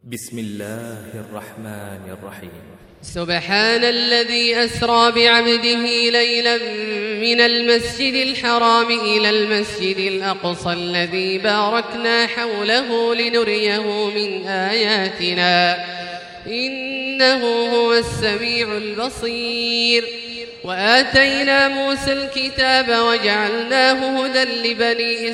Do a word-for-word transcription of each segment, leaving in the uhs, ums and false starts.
بسم الله الرحمن الرحيم. سبحان الذي أسرى بعبده ليلا من المسجد الحرام إلى المسجد الأقصى الذي باركنا حوله لنريه من آياتنا إنه هو السميع البصير. وآتينا موسى الكتاب وجعلناه هدى لبني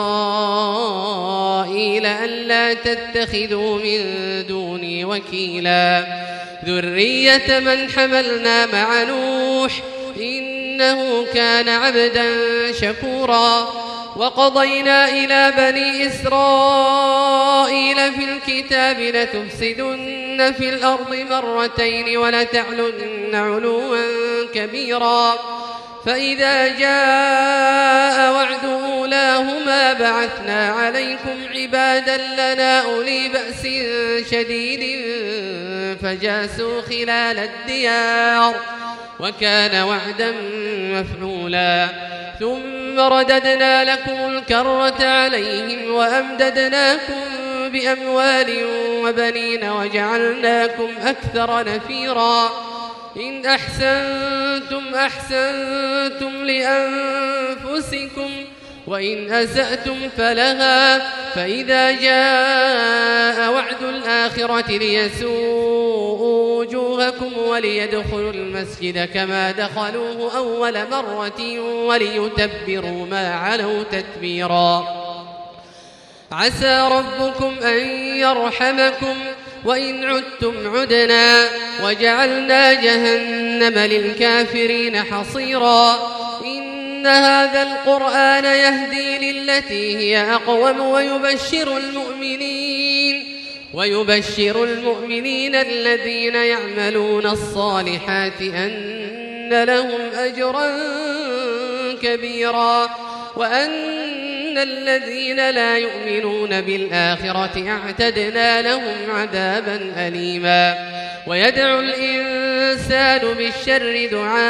إسرائيل ألا تتخذوا من دوني وكيلا ذرية من حملنا مع نوح إنه كان عبدا شكورا. وقضينا إلى بني إسرائيل في الكتاب لتفسدن في الأرض مرتين ولتعلن علوا كبيرا فإذا جاء وعد أولاهما بعثنا عليكم عبادا لنا أولي بأس شديد فجاسوا خلال الديار وكان وعدا مفعولا. ثم رددنا لكم الكرة عليهم وأمددناكم بأموال وبنين وجعلناكم أكثر نفيرا. إن أحسنتم أحسنتم لأنفسكم وإن أسأتم فلها فإذا جاء وعد الآخرة ليسوءوا وجوهكم وليدخلوا المسجد كما دخلوه أول مرة وليتبروا ما علوا تتبيرا. عسى ربكم أن يرحمكم وإن عدتم عدنا وجعلنا جهنم للكافرين حصيرا. إن هذا القرآن يهدي للتي هي أقوم ويبشر المؤمنين ويبشر المؤمنين الذين يعملون الصالحات أن لهم أجرا كبيرا وأن الذين لا يؤمنون بالآخرة اعتدنا لهم عذابا أليما. ويدعو الإنسان بالشر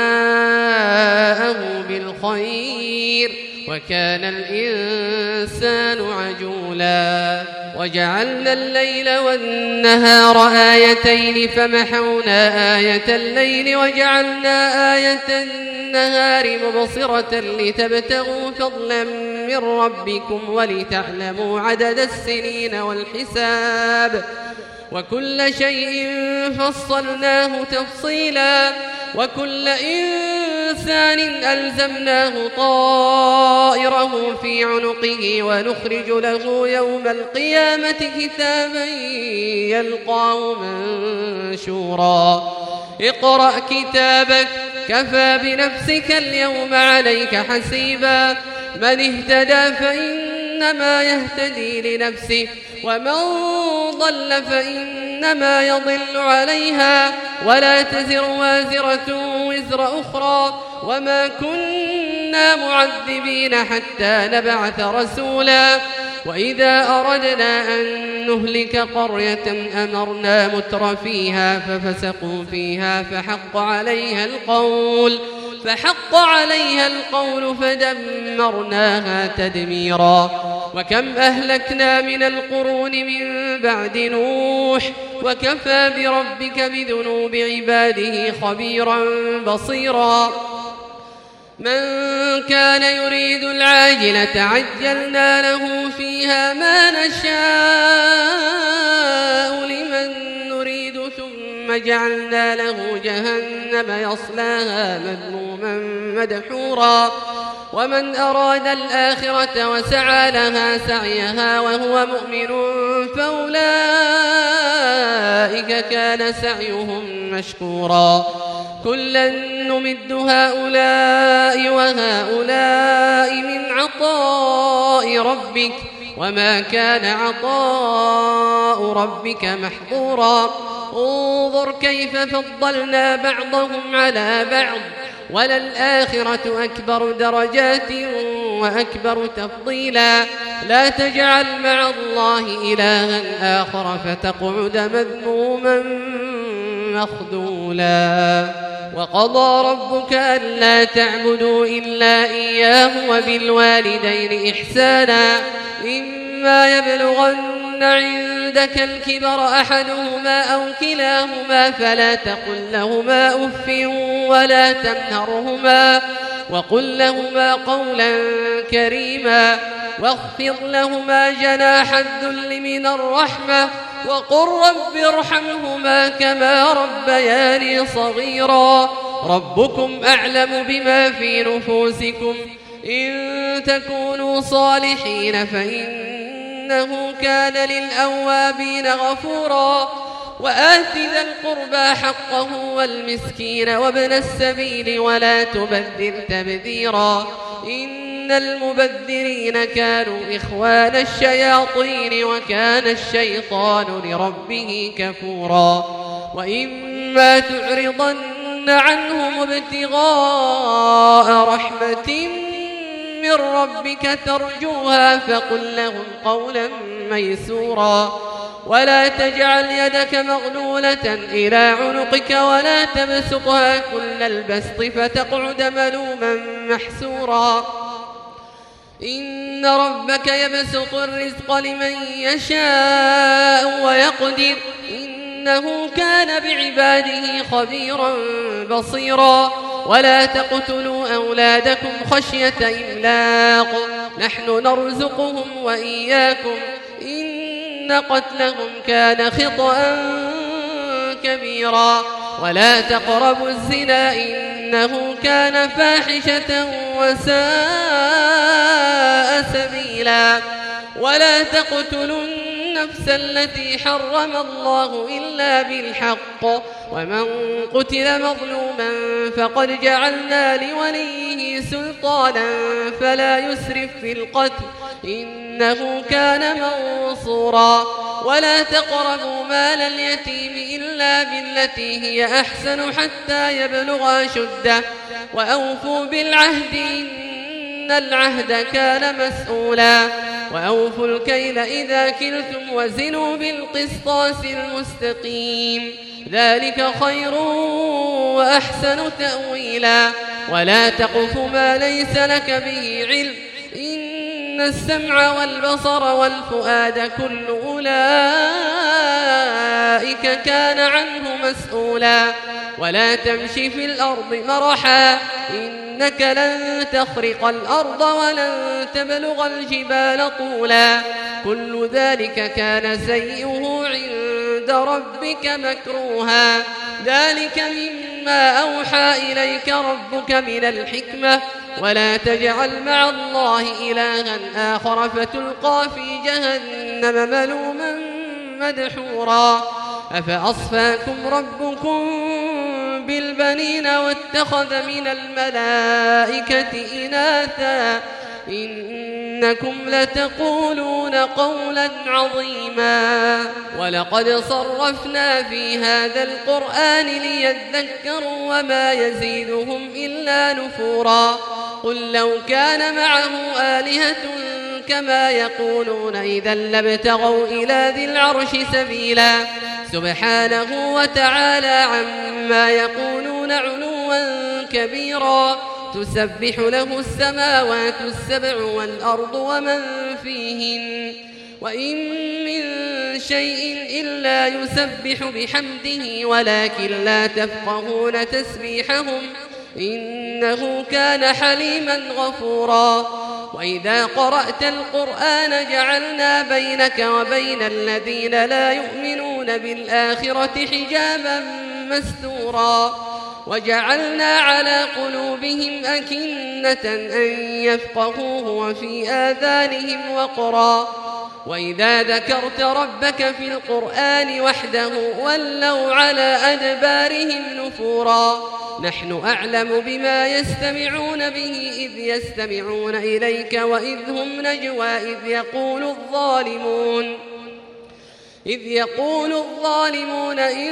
دعاءه بالخير وكان الإنسان عجولا. وجعلنا الليل والنهار آيتين فمحونا آية الليل وجعلنا آية النهار مبصرة لتبتغوا فضلا من ربكم ولتعلموا عدد السنين والحساب وكل شيء فصلناه تفصيلا. وكل إنسان ألزمناه طائره في عنقه ونخرج له يوم القيامة كتابا يلقاه منشورا. اقرأ كتابك كفى بنفسك اليوم عليك حسيبا. من اهتدى فإنما يهتدي لنفسه ومن ضل فإنما يضل عليها ولا تزر وازرة وزر أخرى وما كنا معذبين حتى نبعث رسولا. وإذا أردنا أن نهلك قرية أمرنا متر فيها ففسقوا فيها فحق عليها القول فحق عليها القول فدمرناها تدميرا. وكم أهلكنا من القرون من بعد نوح وكفى بربك بذنوب عباده خبيرا بصيرا. من كان يريد العاجلة عجلنا له فيها ما نشاء لمن نريد ثم جعلنا له جهنم يصلاها مذموما مدحورا. ومن أراد الآخرة وسعى لها سعيها وهو مؤمن فأولئك كان سعيهم مشكورا. كلا نمد هؤلاء وهؤلاء من عطاء ربك وما كان عطاء ربك محظورا. انظر كيف فضلنا بعضهم على بعض وللآخرة أكبر درجات وأكبر تفضيلا. لا تجعل مع الله إلها آخر فتقعد مذموما مخذولا. وقضى ربك ألا تعبدوا إلا إياه وبالوالدين إحسانا إما يبلغن عند عندك الكبر أحدهما أو كلاهما فلا تقل لهما أف ولا تنهرهما وقل لهما قولا كريما واخفض لهما جناح الذل من الرحمة وقل رب ارحمهما كما ربياني صغيرا ربكم أعلم بما في نفوسكم إن تكونوا صالحين فإنه كان للأوابين غفورا وآت ذا القربى حقه والمسكين وابن السبيل ولا تبذر تبذيرا إن المبذرين كانوا إخوان الشياطين وكان الشيطان لربه كفورا وإما تعرضن عنهم ابتغاء رحمة من ربك ترجوها فقل لهم قولا ميسورا ولا تجعل يدك مغلولة إلى عنقك ولا تبسطها كل البسط فتقعد ملوما محسورا إن ربك يبسط الرزق لمن يشاء ويقدر إنه كان بعباده خبيرا بصيرا ولا تقتلوا أولادكم خشية إملاق نحن نرزقهم وإياكم إن قتلهم كان خطأ كبيرا ولا تقربوا الزنا إنه كان فاحشة وساء سبيلا ولا تقتلوا النفس التي حرم الله إلا بالحق ومن قتل مظلوما فقد جعلنا لوليه سلطانا فلا يسرف في القتل إنه كان منصورا ولا تقربوا مال اليتيم إلا بالتي هي أحسن حتى يبلغ أشده وأوفوا بالعهد إن العهد كان مسؤولا وأوفوا الكيل إذا كلتم وزنوا بالقسطاس المستقيم ذلك خير وأحسن تأويلا ولا تقف ما ليس لك به علم إن السمع والبصر والفؤاد كل أولئك كان عنه مسؤولا ولا تمشي في الأرض مرحا إنك لن تخرق الأرض ولن تبلغ الجبال طولا كل ذلك كان سيئه عند ربك مكروها ذلك مما أوحى إليك ربك من الحكمة ولا تجعل مع الله إلها آخر فتلقى في جهنم ملوما مدحورا أفأصفاكم ربكم بالبنين واتخذ من الملائكة إناثا إنكم لتقولون قولا عظيما ولقد صرفنا في هذا القرآن ليذكروا وما يزيدهم إلا نفورا قل لو كان معه آلهة كما يقولون إذا لابتغوا إلى ذي العرش سبيلا سبحانه وتعالى عما يقولون علوا كبيرا تسبح له السماوات السبع والأرض ومن فيهن وإن من شيء إلا يسبح بحمده ولكن لا تفقهون تسبيحهم إنه كان حليما غفورا وإذا قرأت القرآن جعلنا بينك وبين الذين لا يؤمنون بالآخرة حجابا مستورا وجعلنا على قلوبهم أكنة أن يفقهوه وفي آذانهم وقرا وإذا ذكرت ربك في القرآن وحده ولوا على أدبارهم نفورا نحن أعلم بما يستمعون به إذ يستمعون إليك وإذ هم نجوى إذ يقول الظالمون إذ يقول الظالمون إن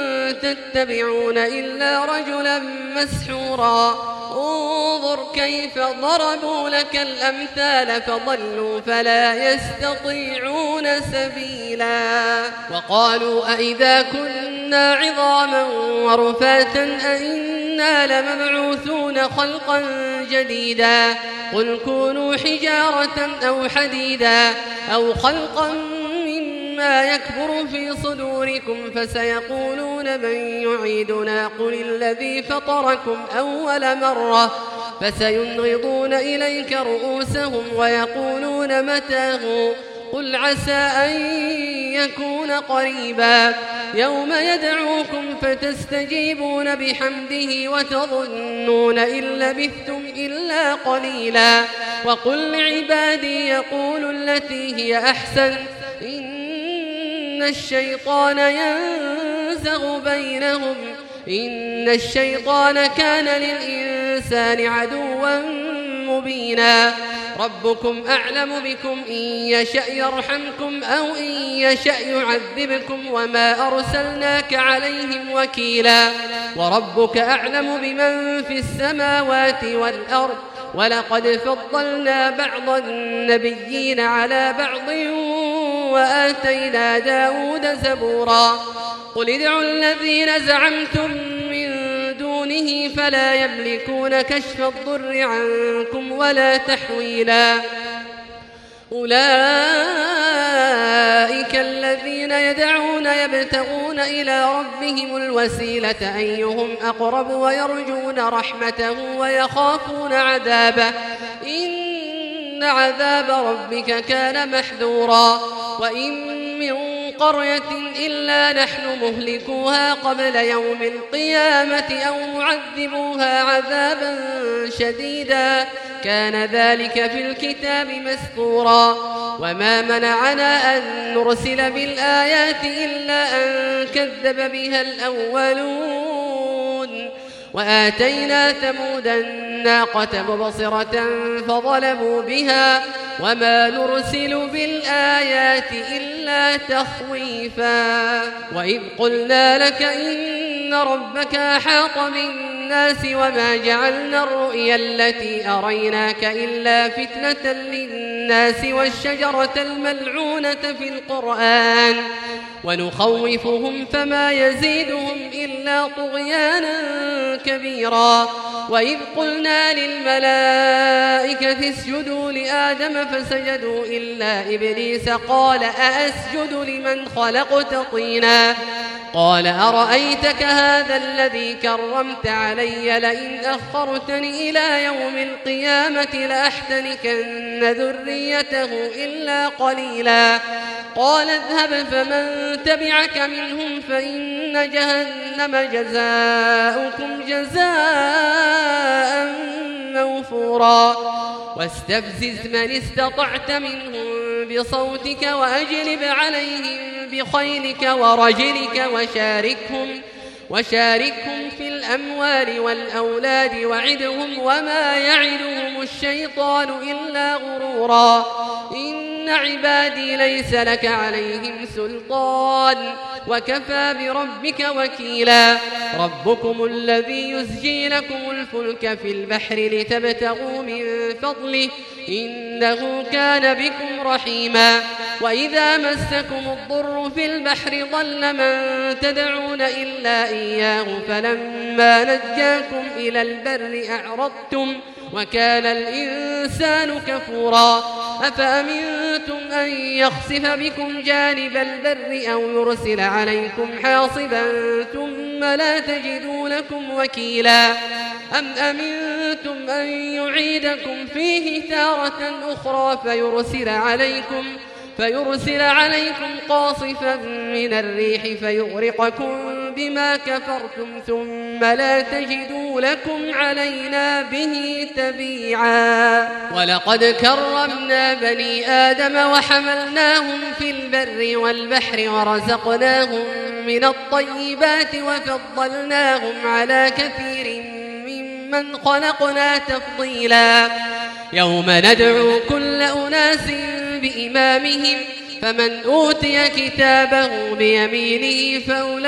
تتبعون إلا رجلا مسحورا انظر كيف ضربوا لك الأمثال فضلوا فلا يستطيعون سبيلا وقالوا أئذا كنا عظاما ورفاتا أئنا لمبعوثون خلقا جديدا قل كونوا حجارة أو حديدا أو خلقا ما يكبر في صدوركم فسيقولون من يعيدنا قل الذي فطركم أول مرة فسينغضون إليك رؤوسهم ويقولون متى قل عسى أن يكون قريبا يوم يدعوكم فتستجيبون بحمده وتظنون إن لبثتم إلا قليلا وقل لعبادي يقولوا التي هي أحسن إن الشيطان ينزغ بينهم إن الشيطان كان للإنسان عدوا مبينا ربكم أعلم بكم إن يشأ يرحمكم أو إن يشأ يعذبكم وما أرسلناك عليهم وكيلا وربك أعلم بمن في السماوات والأرض ولقد فضلنا بعض النبيين على بعض وآتينا داود زبورا قل ادعوا الذين زعمتم من دونه فلا يملكون كشف الضر عنكم ولا تحويلا أولئك الذين يدعون يبتغون إلى ربهم الوسيلة أيهم أقرب ويرجون رحمته ويخافون عذابه إن عذاب ربك كان محذورا وإن من قرية إلا نحن مهلكوها قبل يوم القيامة أو معذبوها عذابا شديدا كان ذلك في الكتاب مسطورا وما منعنا أن نرسل بالآيات إلا أن كذب بها الأولون وآتينا ثمود الناقة مبصرة فظلموا بها وما نرسل بالآيات إلا تخويفا وإذ قلنا لك إن ربك أحاط بالناس وما جعلنا الرؤيا التي أريناك إلا فتنة للناس والشجرة الملعونة في القرآن ونخوفهم فما يزيدهم إلا طغيانا كبيرا وإذ قلنا للملائكة اسجدوا لآدم فسجدوا إلا إبليس قال أأسجد لمن خلقت طينا قال أرأيتك هذا الذي كرمت علي لئن أخرتني إلى يوم القيامة لأحتنكن ذريته إلا قليلا قال اذهب فمن تبعك منهم فإن جهنم جزاؤكم جزاء موفورا واستفزز من استطعت منهم بصوتك وأجلب عليهم بخيلك ورجلك وشاركهم وشاركهم في الأموال والأولاد وعدهم وما يعدهم الشيطان إلا غرورا إن عبادي ليس لك عليهم سلطان وكفى بربك وكيلا ربكم الذي يزجي لكم الفلك في البحر لتبتغوا من فضله إنه كان بكم رحيما وإذا مسكم الضر في البحر ضل من تدعون إلا إياه فلما نجاكم إلى البر أعرضتم وكان الإنسان كفورا أفأمنتم أن يخسف بكم جانب البر أو يرسل عليكم حاصبا ثم لا تجدوا لكم وكيلا أم أمنتم أن يعيدكم فيه تارة أخرى فيرسل عليكم فيرسل عليكم قاصفا من الريح فيغرقكم بما كفرتم ثم لا تجدوا لكم علينا به تبيعا ولقد كرمنا بني آدم وحملناهم في البر والبحر ورزقناهم من الطيبات وفضلناهم على كثير ممن خلقنا تفضيلا يوم ندعو كل أناس بإمامهم فمن أوتي كتابه بيمينه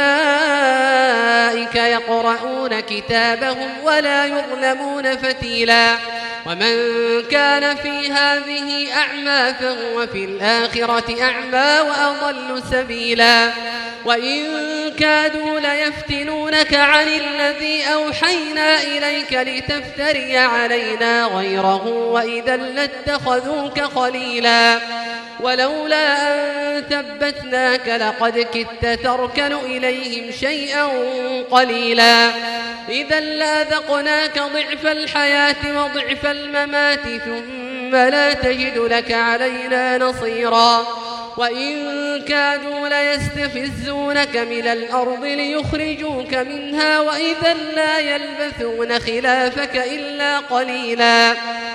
فأولئك يقرؤون كتابهم ولا يظلمون فتيلا ومن كان في هذه أعمى فهو في الآخرة أعمى وأضل سبيلا وإن كادوا ليفتنونك عن الذي أوحينا إليك لتفتري علينا غيره وإذا لاتخذوك خليلا ولولا أن ثبتناك لقد كدت تركن إليهم شيئا قليلا إذا لأذقناك ضعف الحياة وضعف الممات ثم لا تجد لك علينا نصيرا وإن كادوا ليستفزونك من الأرض ليخرجوك منها وإذا لا يلبثون خلافك إلا قليلا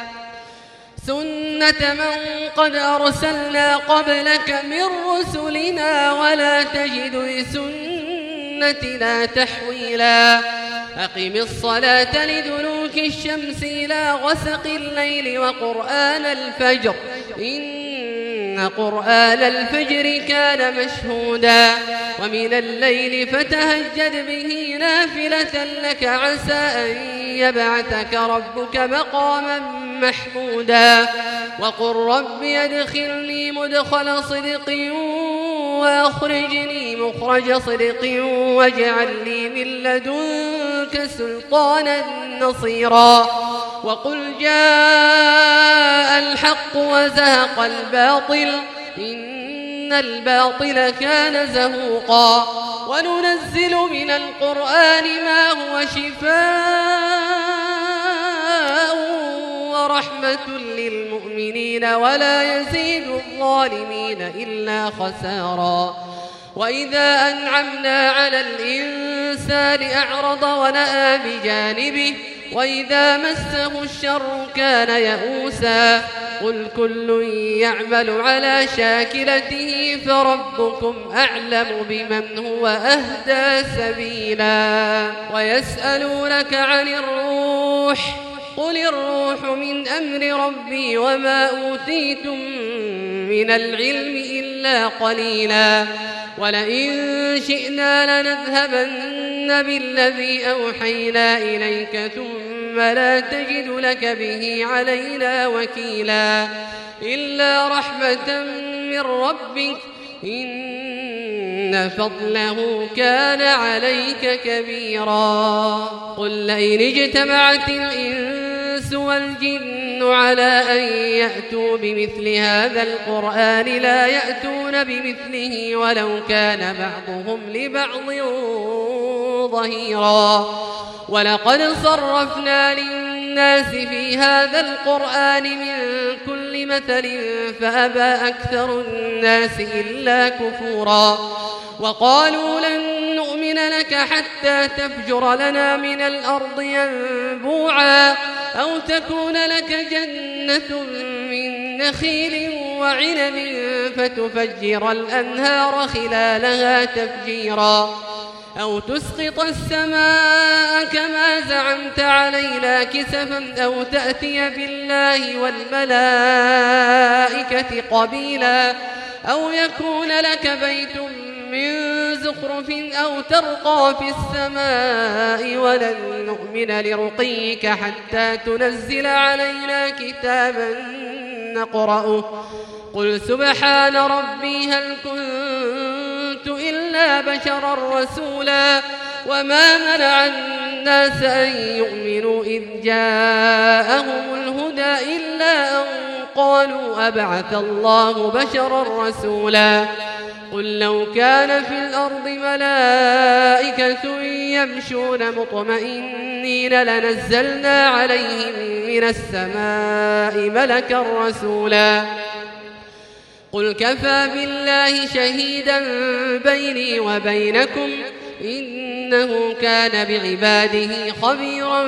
سنة من قد أرسلنا قبلك من رسلنا ولا تجد لسنتنا تحويلا أقم الصلاة لدلوك الشمس إلى غسق الليل وقرآن الفجر إن قرآن الفجر كان مشهودا ومن الليل فتهجد به نافلة لك عسى أن يبعثك ربك مقاما محمودا وقل رب أدخلني مدخل صدق وأخرجني مخرج صدق واجعل لي من لدنك سلطانا نصيرا وقل جاء الحق وزهق الباطل إن الباطل كان زهوقا وننزل من القرآن ما هو شفاء ورحمة للمؤمنين ولا يزيد الظالمين إلا خسارا وإذا أنعمنا على الإنسان أعرض ونأى بجانبه وإذا مسه الشر كان يئوسا قل كل يعمل على شاكلته فربكم أعلم بمن هو أهدى سبيلا ويسألونك عن الروح قل الروح من أمر ربي وما أوتيتم من العلم إلا قليلا ولئن شئنا لنذهبن بالذي أوحينا إليك ثم لا تجد لك به علينا وكيلا إلا رحمة من ربك إن فضله كان عليك كبيرا قل لئن اجتمعت الإنس والجن على أن يأتوا بمثل هذا القرآن لا يأتون بمثله ولو كان بعضهم لبعض ظهيرا ولقد صرفنا للناس في هذا القرآن من كل مثل فأبى أكثر الناس إلا كفورا وقالوا لن نؤمن لك حتى تفجر لنا من الأرض ينبوعا أو تكون لك جنة من نخيل وعنب فتفجر الأنهار خلالها تفجيرا أو تسقط السماء كما زعمت علينا كسفا أو تأتي بالله والملائكة قبيلا أو يكون لك بيت من زخرف أو ترقى في السماء ولن نؤمن لرقيك حتى تنزل علينا كتابا نقرأه قل سبحان ربي هل كنت إلا بشرا رسولا وما منع الناس أن يؤمنوا إذ جاءهم الهدى إلا أن قالوا أبعث الله بشرا رسولا قل لو كان في الأرض ملائكة يمشون مطمئنين لنزلنا عليهم من السماء ملكا رسولا قل كفى بالله شهيدا بيني وبينكم إنه كان بعباده خبيرا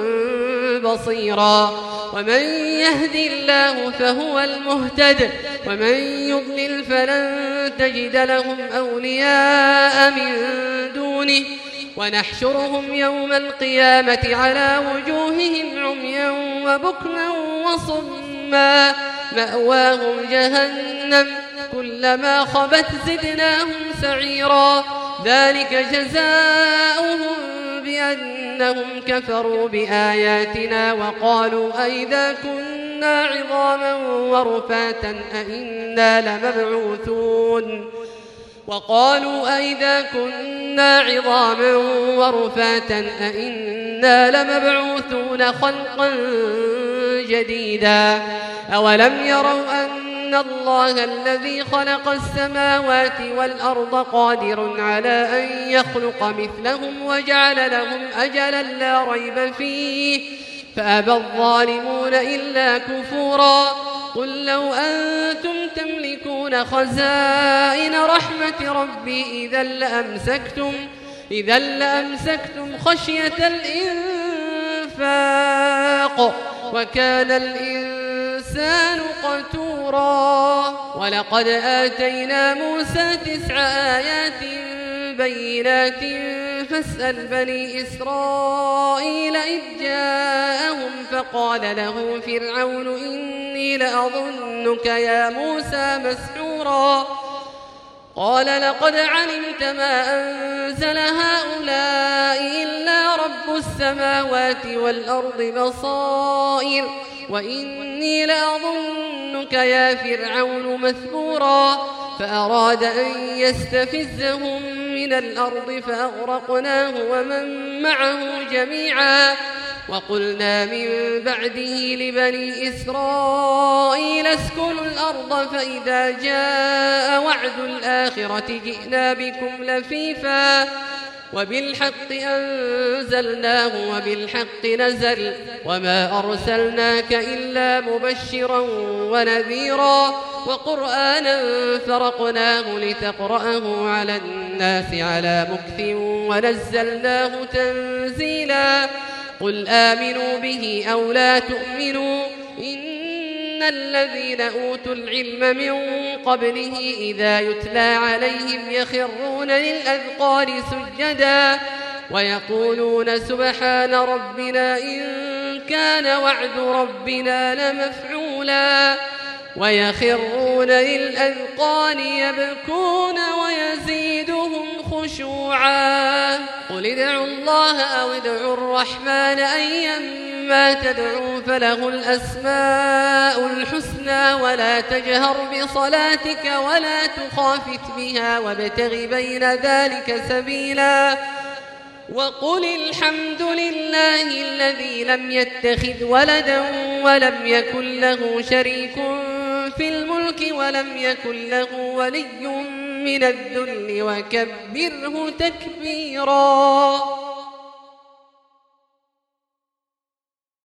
بصيرا ومن يهد الله فهو المهتد ومن يضلل فلن تجد لهم أولياء من دونه ونحشرهم يوم القيامة على وجوههم عميا وبكما وصما مأواهم جهنم كلما خبت زدناهم سعيرا ذلك جزاؤهم بأنهم كفروا بآياتنا وقالوا أئذا كنا عظاما ورفاتا أئنا لمبعوثون وقالوا أئذا كنا عظاما ورفاتا أئنا لمبعوثون خلقا جديدا أولم يروا أن إن الله الذي خلق السماوات والأرض قادر على أن يخلق مثلهم وجعل لهم أجلا لا ريب فيه فأبى الظالمون إلا كفورا قل لو أنتم تملكون خزائن رحمة ربي إذا لأمسكتم, إذا لأمسكتم خشية الإنفاق وكان الإنسان قتورا ولقد آتينا موسى تسع آيات بينات فاسأل بني إسرائيل إذ جاءهم فقال له فرعون إني لأظنك يا موسى مسحورا قال لقد علمت ما أنزل هؤلاء إلا رب السماوات والأرض بصائر وإني لأظنك يا فرعون مثبورا فأراد أن يستفزهم من الأرض فأغرقناه ومن معه جميعا وقلنا من بعده لبني إسرائيل اسكنوا الأرض فإذا جاء وعد الآخرة جئنا بكم لفيفا وبالحق أنزلناه وبالحق نزل وما أرسلناك إلا مبشرا ونذيرا وقرآنا فرقناه لتقرأه على الناس على مكث ونزلناه تنزيلا قل آمنوا به أو لا تؤمنوا إن الذين أوتوا العلم من قبله إذا يتلى عليهم يخرون للأذقان سجدا ويقولون سبحان ربنا إن كان وعد ربنا لمفعولا ويخرون للأذقان يبكون ويزيدهم خشوعا قل ادعوا الله أو ادعوا الرحمن أيما تدعوا فله الأسماء الحسنى ولا تجهر بصلاتك ولا تخافت بها وابتغ بين ذلك سبيلا وقل الحمد لله الذي لم يتخذ ولدا ولم يكن له شريك في الملك ولم يكن له ولي من الذل وكبره تكبيرا.